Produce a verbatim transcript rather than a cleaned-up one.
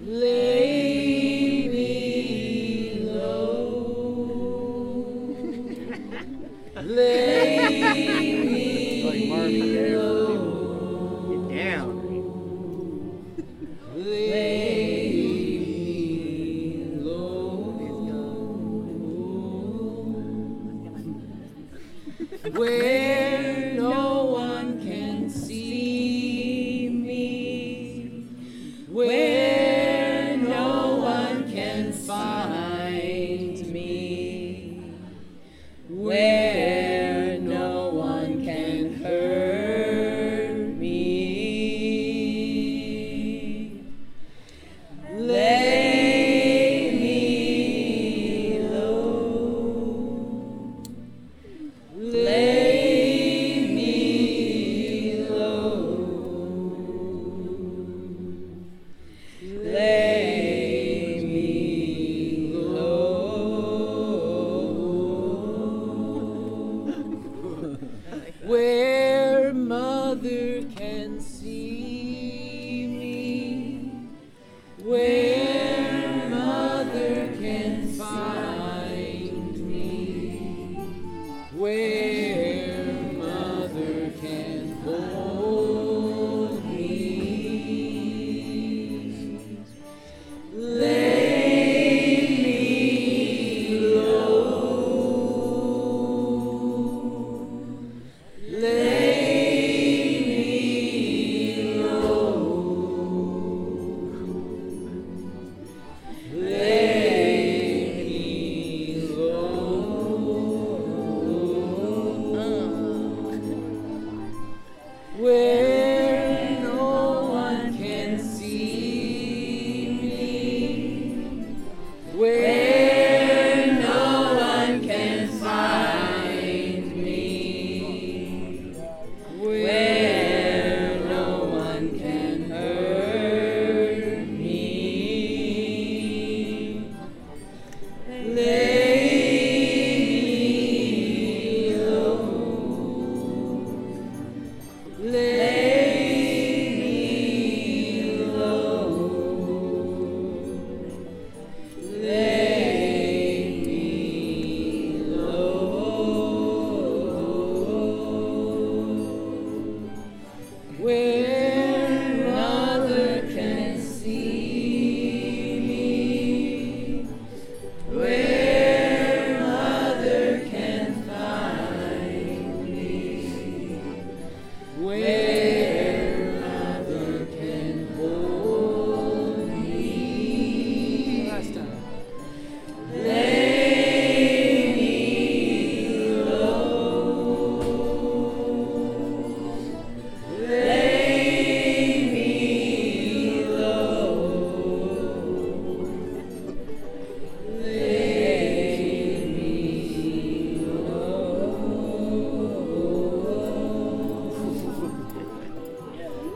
Lay me low. Lay me like Marvin Gaye for low. people. Get down. Lay me low. Where no one can see me, where no one can find me, where no one can hurt me. Lay me low. Lay me low. Lay